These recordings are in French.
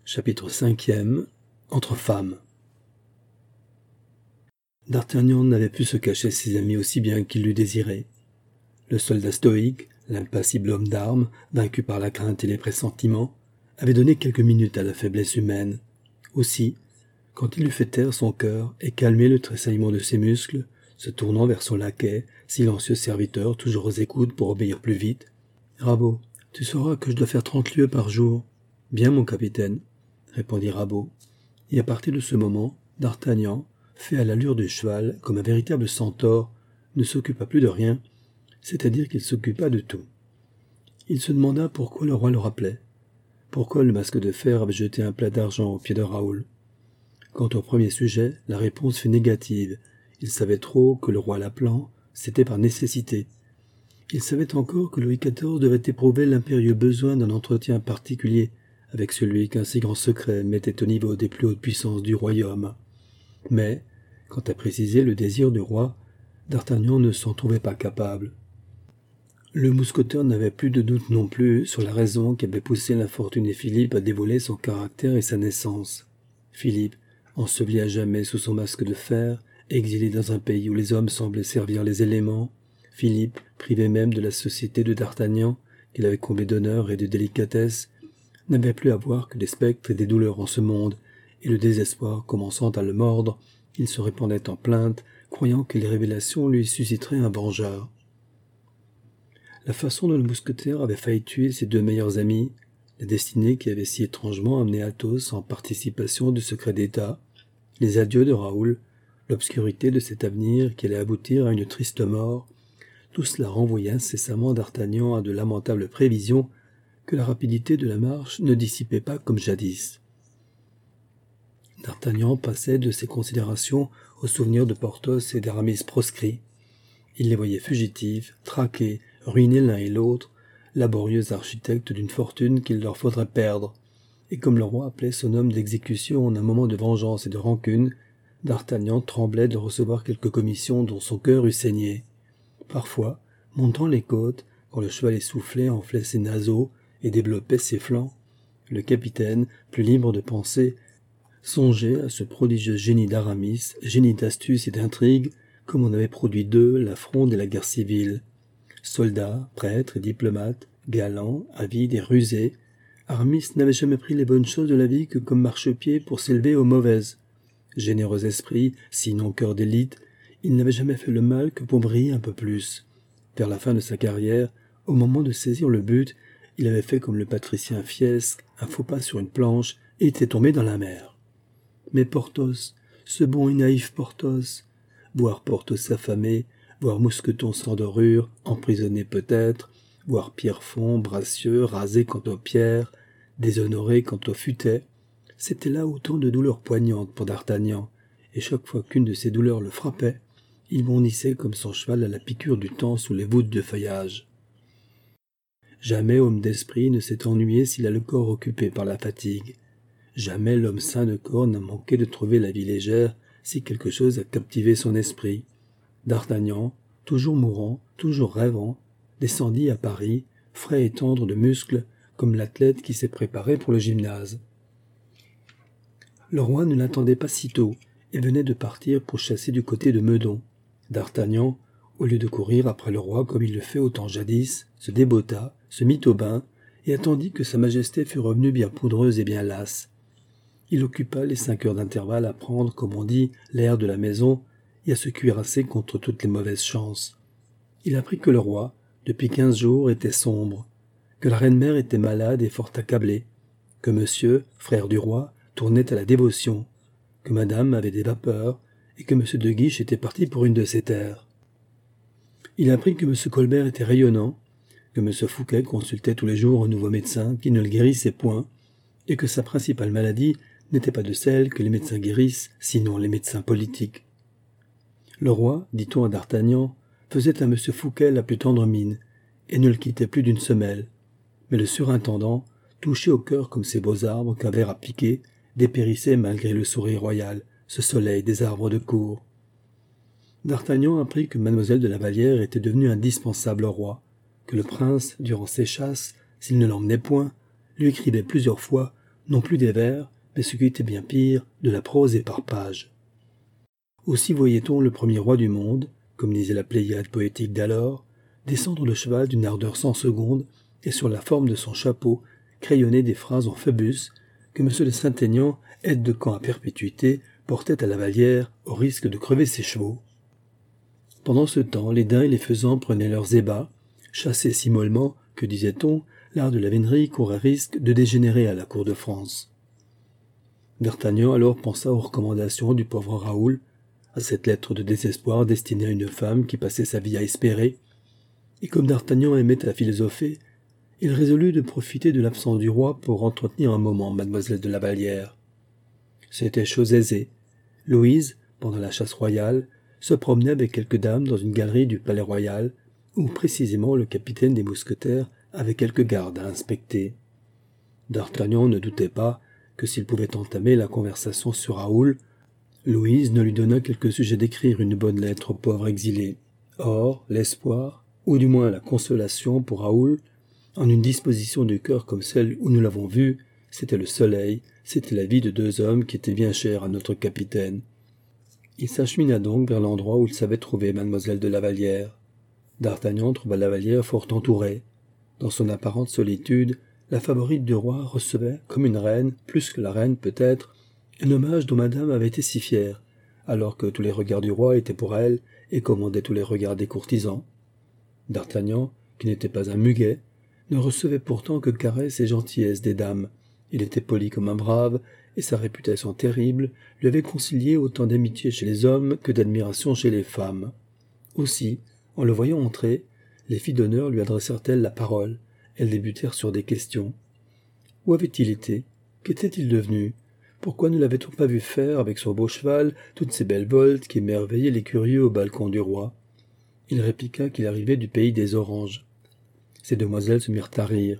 Chapitre 5e. Entre femmes. D'Artagnan n'avait pu se cacher ses amis aussi bien qu'il l'eût désiré. Le soldat stoïque, l'impassible homme d'armes, vaincu par la crainte et les pressentiments, avait donné quelques minutes à la faiblesse humaine. Aussi, quand il eut fait taire son cœur et calmé le tressaillement de ses muscles, se tournant vers son laquais, silencieux serviteur toujours aux écoutes pour obéir plus vite, « Rabaud, tu sauras que je dois faire 30 lieues par jour. »« Bien, mon capitaine, » répondit Rabaud. Et à partir de ce moment, D'Artagnan, fait à l'allure du cheval comme un véritable centaure, ne s'occupa plus de rien, c'est-à-dire qu'il s'occupa de tout. Il se demanda pourquoi le roi le rappelait, pourquoi le masque de fer avait jeté un plat d'argent aux pieds de Raoul. Quant au premier sujet, la réponse fut négative. Il savait trop que le roi l'appelant, c'était par nécessité. Il savait encore que Louis XIV devait éprouver l'impérieux besoin d'un entretien particulier avec celui qu'un si grand secret mettait au niveau des plus hautes puissances du royaume. Mais, quant à préciser le désir du roi, D'Artagnan ne s'en trouvait pas capable. Le mousquetaire n'avait plus de doute non plus sur la raison qui avait poussé l'infortuné Philippe à dévoiler son caractère et sa naissance. Philippe, enseveli à jamais sous son masque de fer, exilé dans un pays où les hommes semblaient servir les éléments, Philippe, privé même de la société de D'Artagnan, qu'il avait comblé d'honneur et de délicatesse, n'avait plus à voir que des spectres et des douleurs en ce monde, et le désespoir commençant à le mordre, il se répandait en plaintes, croyant que les révélations lui susciteraient un vengeur. La façon dont le mousquetaire avait failli tuer ses deux meilleurs amis, la destinée qui avait si étrangement amené Athos en participation du secret d'État, les adieux de Raoul, l'obscurité de cet avenir qui allait aboutir à une triste mort, tout cela renvoyait incessamment D'Artagnan à de lamentables prévisions que la rapidité de la marche ne dissipait pas comme jadis. D'Artagnan passait de ces considérations aux souvenirs de Porthos et d'Aramis proscrits. Il les voyait fugitifs, traqués, ruinés l'un et l'autre, laborieux architectes d'une fortune qu'il leur faudrait perdre. Et comme le roi appelait son homme d'exécution en un moment de vengeance et de rancune, D'Artagnan tremblait de recevoir quelque commission dont son cœur eût saigné. Parfois, montant les côtes, quand le cheval essoufflé enflait ses naseaux et développait ses flancs, le capitaine, plus libre de penser, songeait à ce prodigieux génie d'Aramis, génie d'astuce et d'intrigue, comme on avait produit d'eux la fronde et la guerre civile. Soldat, prêtre et diplomate, galant, avide et rusé, Aramis n'avait jamais pris les bonnes choses de la vie que comme marchepied pour s'élever aux mauvaises. Généreux esprit, sinon cœur d'élite, il n'avait jamais fait le mal que pour briller un peu plus. Vers la fin de sa carrière, au moment de saisir le but, il avait fait comme le patricien Fiesque, un faux pas sur une planche, et était tombé dans la mer. Mais Porthos, ce bon et naïf Porthos, voir Porthos affamé, voir Mousqueton sans dorure, emprisonné peut-être, voir Pierrefonds, Bracieux, rasé quant aux pierres, déshonoré quant aux futaies, c'était là autant de douleurs poignantes pour D'Artagnan, et chaque fois qu'une de ces douleurs le frappait, il bondissait comme son cheval à la piqûre du temps sous les voûtes de feuillage. Jamais homme d'esprit ne s'est ennuyé s'il a le corps occupé par la fatigue. Jamais l'homme sain de corps n'a manqué de trouver la vie légère si quelque chose a captivé son esprit. D'Artagnan, toujours mourant, toujours rêvant, descendit à Paris, frais et tendre de muscles, comme l'athlète qui s'est préparé pour le gymnase. Le roi ne l'attendait pas si tôt et venait de partir pour chasser du côté de Meudon. D'Artagnan, au lieu de courir après le roi comme il le fait au temps jadis, se débotta, se mit au bain et attendit que sa majesté fût revenue bien poudreuse et bien lasse. Il occupa les 5 heures d'intervalle à prendre, comme on dit, l'air de la maison et à se cuirasser contre toutes les mauvaises chances. Il apprit que le roi, depuis 15 jours, était sombre, que la reine-mère était malade et fort accablée, que monsieur, frère du roi, tournait à la dévotion, que madame avait des vapeurs et que monsieur de Guiche était parti pour une de ses terres. Il apprit que monsieur Colbert était rayonnant, que monsieur Fouquet consultait tous les jours un nouveau médecin qui ne le guérissait point, et que sa principale maladie n'était pas de celle que les médecins guérissent, sinon les médecins politiques. Le roi, dit-on à D'Artagnan, faisait à monsieur Fouquet la plus tendre mine, et ne le quittait plus d'une semelle. Mais le surintendant, touché au cœur comme ces beaux arbres qu'un ver a piqués, dépérissait malgré le sourire royal, ce soleil des arbres de cour. D'Artagnan apprit que mademoiselle de la Vallière était devenue indispensable au roi, que le prince, durant ses chasses, s'il ne l'emmenait point, lui écrivait plusieurs fois non plus des vers, mais ce qui était bien pire, de la prose et par pages. Aussi voyait-on le premier roi du monde, comme disait la Pléiade poétique d'alors, descendre de cheval d'une ardeur sans seconde, et sur la forme de son chapeau, crayonner des phrases en Phœbus, que M. de Saint-Aignan, aide de camp à perpétuité, portait à la Vallière, au risque de crever ses chevaux. Pendant ce temps, les daims et les faisans prenaient leurs ébats, chassaient si mollement que, disait-on, l'art de la vénerie courait risque de dégénérer à la cour de France. D'Artagnan alors pensa aux recommandations du pauvre Raoul, à cette lettre de désespoir destinée à une femme qui passait sa vie à espérer, et comme D'Artagnan aimait à philosopher, il résolut de profiter de l'absence du roi pour entretenir un moment mademoiselle de la Vallière. C'était chose aisée. Louise, pendant la chasse royale, se promenait avec quelques dames dans une galerie du palais royal, où précisément le capitaine des mousquetaires avait quelques gardes à inspecter. D'Artagnan ne doutait pas que s'il pouvait entamer la conversation sur Raoul, Louise ne lui donna quelque sujet d'écrire une bonne lettre au pauvre exilé. Or, l'espoir, ou du moins la consolation pour Raoul, en une disposition du cœur comme celle où nous l'avons vue, c'était le soleil, c'était la vie de deux hommes qui étaient bien chers à notre capitaine. Il s'achemina donc vers l'endroit où il savait trouver mademoiselle de la Vallière. D'Artagnan trouva la Vallière fort entourée. Dans son apparente solitude, la favorite du roi recevait, comme une reine, plus que la reine peut-être, un hommage dont madame avait été si fière, alors que tous les regards du roi étaient pour elle et commandaient tous les regards des courtisans. D'Artagnan, qui n'était pas un muguet, ne recevait pourtant que caresses et gentillesses des dames. Il était poli comme un brave, et sa réputation terrible lui avait concilié autant d'amitié chez les hommes que d'admiration chez les femmes. Aussi, en le voyant entrer, les filles d'honneur lui adressèrent-elles la parole. Elles débutèrent sur des questions. Où avait-il été? Qu'était-il devenu? Pourquoi ne l'avait-on pas vu faire, avec son beau cheval, toutes ces belles voltes qui émerveillaient les curieux au balcon du roi? Il répliqua qu'il arrivait du pays des oranges. Ces demoiselles se mirent à rire.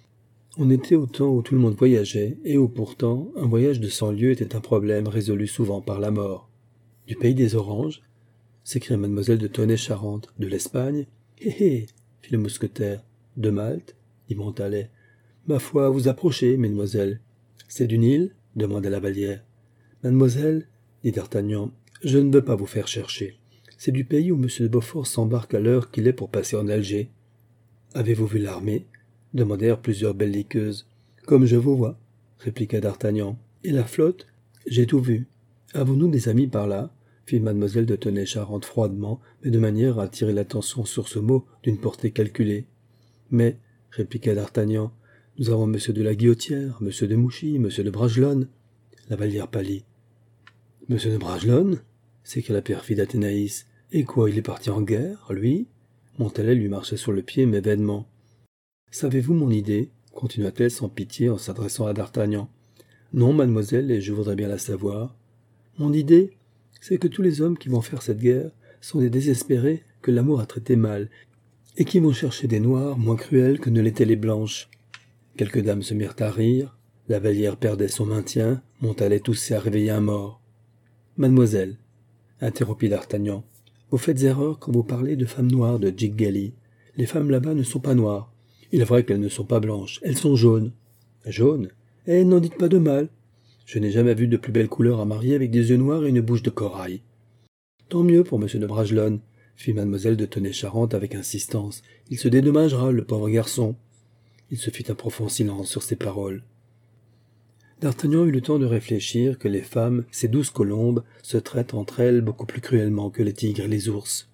On était au temps où tout le monde voyageait, et où pourtant un voyage de 100 lieues était un problème résolu souvent par la mort. Du pays des oranges? S'écria mademoiselle de Tonnay-Charente. De l'Espagne? Hé hé, fit le mousquetaire. De Malte? Dit Montalais. Ma foi, vous approchez, mesdemoiselles. C'est du Nil? Demanda la Vallière. Mademoiselle, dit D'Artagnan, je ne veux pas vous faire chercher. C'est du pays où M. de Beaufort s'embarque à l'heure qu'il est pour passer en Alger. Avez-vous vu l'armée? Demandèrent plusieurs belliqueuses. Comme je vous vois, répliqua D'Artagnan. Et la flotte? J'ai tout vu. Avons-nous des amis par là? Fit mademoiselle de Tonnay-Charente froidement, mais de manière à attirer l'attention sur ce mot d'une portée calculée. Mais, répliqua D'Artagnan, nous avons M. de la Guillotière, M. de Mouchy, M. de Bragelonne. La Vallière pâlit. M. de Bragelonne? S'écria la perfide Athénaïs. Et quoi, il est parti en guerre, lui? Montalais lui marchait sur le pied, mais vainement. Savez-vous mon idée? Continua-t-elle sans pitié en s'adressant à D'Artagnan. Non, mademoiselle, et je voudrais bien la savoir. Mon idée, c'est que tous les hommes qui vont faire cette guerre sont des désespérés que l'amour a traités mal, et qui vont chercher des noirs moins cruels que ne l'étaient les blanches. Quelques dames se mirent à rire, la Vallière perdait son maintien, Montalais toussait à réveiller un mort. Mademoiselle, interrompit D'Artagnan, vous faites erreur quand vous parlez de femmes noires de Jig-Gally. Les femmes là-bas ne sont pas noires. Il est vrai qu'elles ne sont pas blanches, elles sont jaunes. Jaunes? Eh, n'en dites pas de mal. Je n'ai jamais vu de plus belle couleur à marier avec des yeux noirs et une bouche de corail. Tant mieux pour M. de Bragelonne, fit mademoiselle de Tonnay-Charente avec insistance. Il se dédommagera, le pauvre garçon. Il se fit un profond silence sur ces paroles. D'Artagnan eut le temps de réfléchir que les femmes, ces douces colombes, se traitent entre elles beaucoup plus cruellement que les tigres et les ours.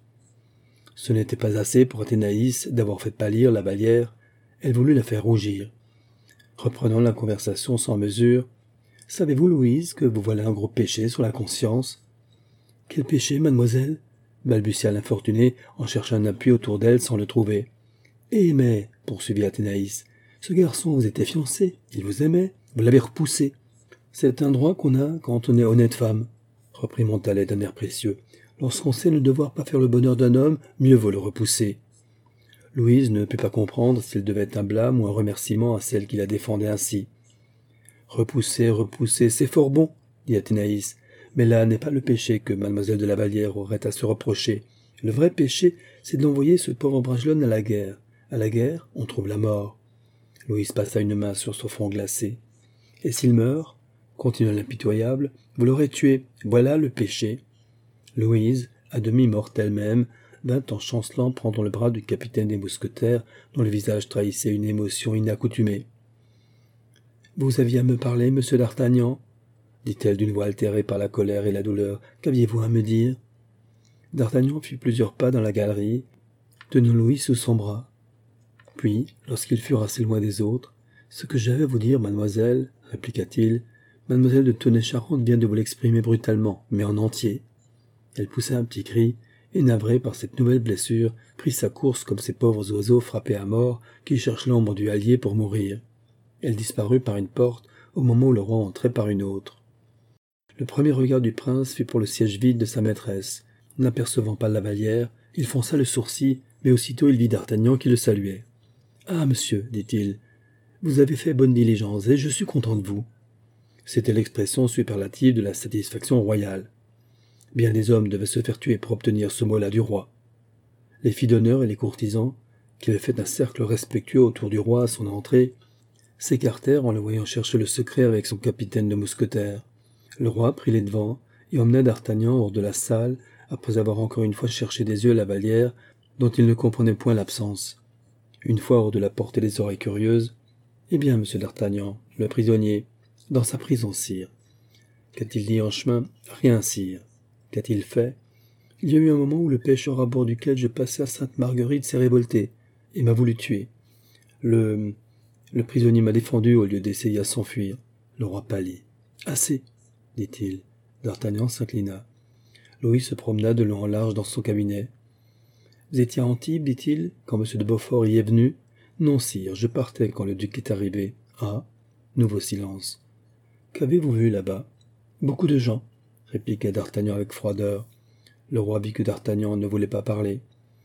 Ce n'était pas assez pour Athénaïs d'avoir fait pâlir la Vallière, elle voulut la faire rougir. Reprenant la conversation sans mesure, « Savez-vous, Louise, que vous voilà un gros péché sur la conscience ?»« Quel péché, mademoiselle ?» balbutia l'infortunée en cherchant un appui autour d'elle sans le trouver. « Eh mais, poursuivit Athénaïs, ce garçon vous était fiancé, il vous aimait, vous l'avez repoussé. C'est un droit qu'on a quand on est honnête femme, reprit Montalais d'un air précieux. Lorsqu'on sait ne devoir pas faire le bonheur d'un homme, mieux vaut le repousser. Louise ne put pas comprendre s'il devait être un blâme ou un remerciement à celle qui la défendait ainsi. Repousser, repousser, c'est fort bon, dit Athénaïs, mais là n'est pas le péché que mademoiselle de la Vallière aurait à se reprocher. Le vrai péché, c'est d'envoyer ce pauvre Bragelonne à la guerre. À la guerre, on trouve la mort. Louise passa une main sur son front glacé. Et s'il meurt, continua l'impitoyable, vous l'aurez tué, voilà le péché. Louise, à demi morte elle-même, vint en chancelant prendre le bras du capitaine des mousquetaires, dont le visage trahissait une émotion inaccoutumée. « Vous aviez à me parler, monsieur d'Artagnan » dit-elle d'une voix altérée par la colère et la douleur. « Qu'aviez-vous à me dire » D'Artagnan fit plusieurs pas dans la galerie, tenant Louise sous son bras. Puis, lorsqu'ils furent assez loin des autres, « Ce que j'avais à vous dire, mademoiselle, répliqua-t-il, mademoiselle de Tonnay-Charente vient de vous l'exprimer brutalement, mais en entier. » Elle poussa un petit cri, et navrée par cette nouvelle blessure, prit sa course comme ces pauvres oiseaux frappés à mort qui cherchent l'ombre du hallier pour mourir. Elle disparut par une porte au moment où le roi entrait par une autre. Le premier regard du prince fut pour le siège vide de sa maîtresse. N'apercevant pas Lavallière, il fronça le sourcil, mais aussitôt il vit d'Artagnan qui le saluait. « Ah, monsieur, dit-il, vous avez fait bonne diligence, et je suis content de vous. » C'était l'expression superlative de la satisfaction royale. Bien des hommes devaient se faire tuer pour obtenir ce mot-là du roi. Les filles d'honneur et les courtisans, qui avaient fait un cercle respectueux autour du roi à son entrée, s'écartèrent en le voyant chercher le secret avec son capitaine de mousquetaires. Le roi prit les devants et emmena d'Artagnan hors de la salle, après avoir encore une fois cherché des yeux Lavallière, dont il ne comprenait point l'absence. Une fois hors de la portée des oreilles curieuses, « Eh bien, monsieur d'Artagnan, le prisonnier, dans sa prison, sire. Qu'a-t-il dit en chemin? Rien, sire. Qu'a-t-il fait? Il y a eu un moment où le pêcheur à bord duquel je passais à Sainte-Marguerite s'est révolté et m'a voulu tuer. Le prisonnier m'a défendu au lieu d'essayer à s'enfuir. » Le roi pâlit. « Assez, dit-il. » D'Artagnan s'inclina. Louis se promena de long en large dans son cabinet. « Vous étiez à Antibes, dit-il, quand M. de Beaufort y est venu? »« Non, sire, je partais quand le duc est arrivé. »« Ah !» Nouveau silence. « Qu'avez-vous vu là-bas ?»« Beaucoup de gens, » répliqua d'Artagnan avec froideur. Le roi vit que d'Artagnan ne voulait pas parler.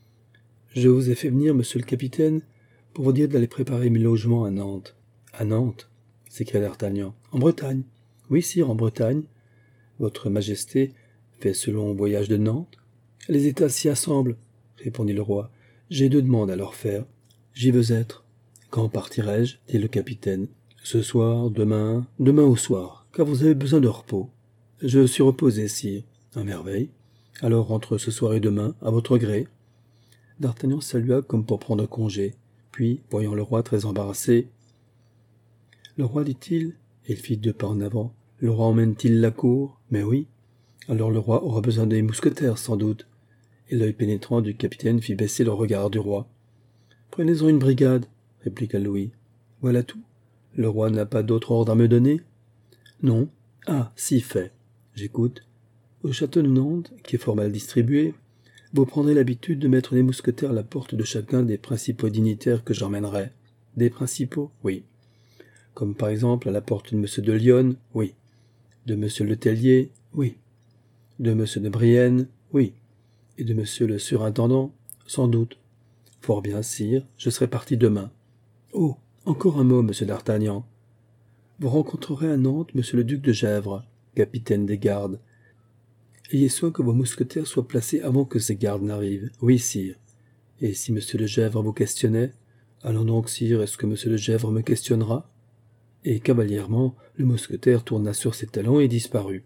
« Je vous ai fait venir, monsieur le capitaine, pour vous dire d'aller préparer mes logements à Nantes. »« À Nantes ?» s'écria d'Artagnan. « En Bretagne. »« Oui, sire, en Bretagne. Votre majesté fait ce long voyage de Nantes. »« Les États s'y assemblent, » répondit le roi. « J'ai 2 demandes à leur faire. J'y veux être. »« Quand partirai-je » dit le capitaine. « Ce soir, demain au soir, car vous avez besoin de repos. »« Je suis reposé, sire. »« À merveille. Alors entre ce soir et demain, à votre gré. » D'Artagnan salua comme pour prendre congé. Puis, voyant le roi très embarrassé, « Le roi, dit-il, et il fit 2 pas en avant, le roi emmène-t-il la cour? Mais oui. Alors le roi aura besoin des mousquetaires, sans doute. » Et l'œil pénétrant du capitaine fit baisser le regard du roi. « Prenez-en une brigade, » répliqua Louis. « Voilà tout. Le roi n'a pas d'autre ordre à me donner? »« Non. Ah, si fait. J'écoute. Au château de Nantes, qui est fort mal distribué, vous prendrez l'habitude de mettre des mousquetaires à la porte de chacun des principaux dignitaires que j'emmènerai. »« Des principaux? Oui. »« Comme par exemple à la porte de M. de Lyonne? Oui. »« De M. le Tellier? Oui. »« De M. de Brienne? Oui. » « Et de monsieur le surintendant? Sans doute. »« Fort bien, sire, je serai parti demain. »« Oh, encore un mot, monsieur d'Artagnan. Vous rencontrerez à Nantes monsieur le duc de Gesvres, capitaine des gardes. Ayez soin que vos mousquetaires soient placés avant que ces gardes n'arrivent. »« Oui, sire. »« Et si monsieur de Gesvres vous questionnait? »« Allons donc, sire, est-ce que monsieur de Gesvres me questionnera ?» Et cavalièrement, le mousquetaire tourna sur ses talons et disparut.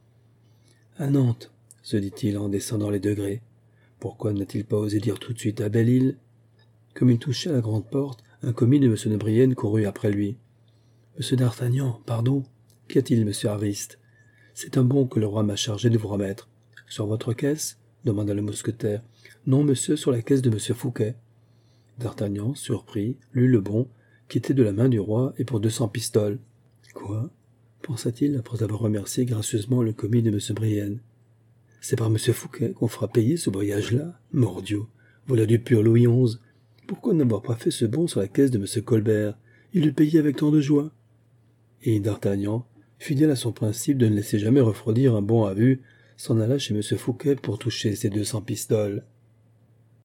« À Nantes, se dit-il en descendant les degrés. Pourquoi n'a-t-il pas osé dire tout de suite à Belle-Île? Comme il touchait à la grande porte, un commis de M. de Brienne courut après lui. « Monsieur d'Artagnan, pardon. Qu'y a-t-il, monsieur Ariste? C'est un bon que le roi m'a chargé de vous remettre. »« Sur votre caisse ?» demanda le mousquetaire. « Non, monsieur, sur la caisse de monsieur Fouquet. » D'Artagnan, surpris, lut le bon, qui était de la main du roi et pour 200 pistoles. « Quoi ?» pensa-t-il après avoir remercié gracieusement le commis de M. Brienne. « C'est par M. Fouquet qu'on fera payer ce voyage-là? Mordieu, voilà du pur Louis XI. Pourquoi n'avoir pas fait ce bon sur la caisse de M. Colbert? Il eût payé avec tant de joie. » Et d'Artagnan, fidèle à son principe de ne laisser jamais refroidir un bon à vue, s'en alla chez M. Fouquet pour toucher ses 200 pistoles.